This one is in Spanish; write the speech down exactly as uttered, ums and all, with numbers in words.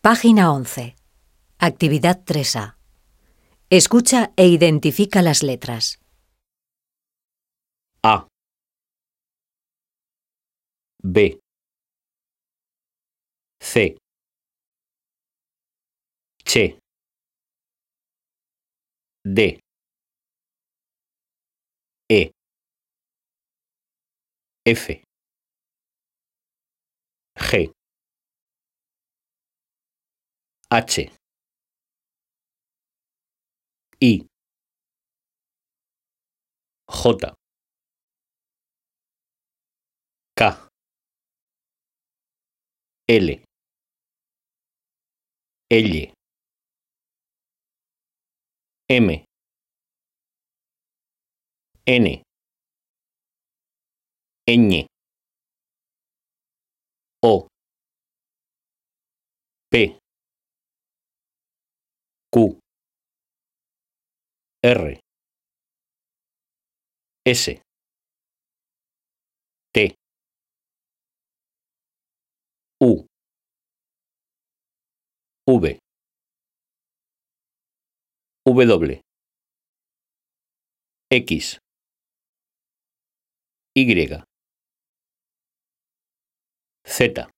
Página once. Actividad tres A. Escucha e identifica las letras. A, B, C, Ch, D, E, F, G, H, I, J, K, L, L, M, N, Ñ, O, P, Q, R, S, T, U, V, W, X, Y, Z.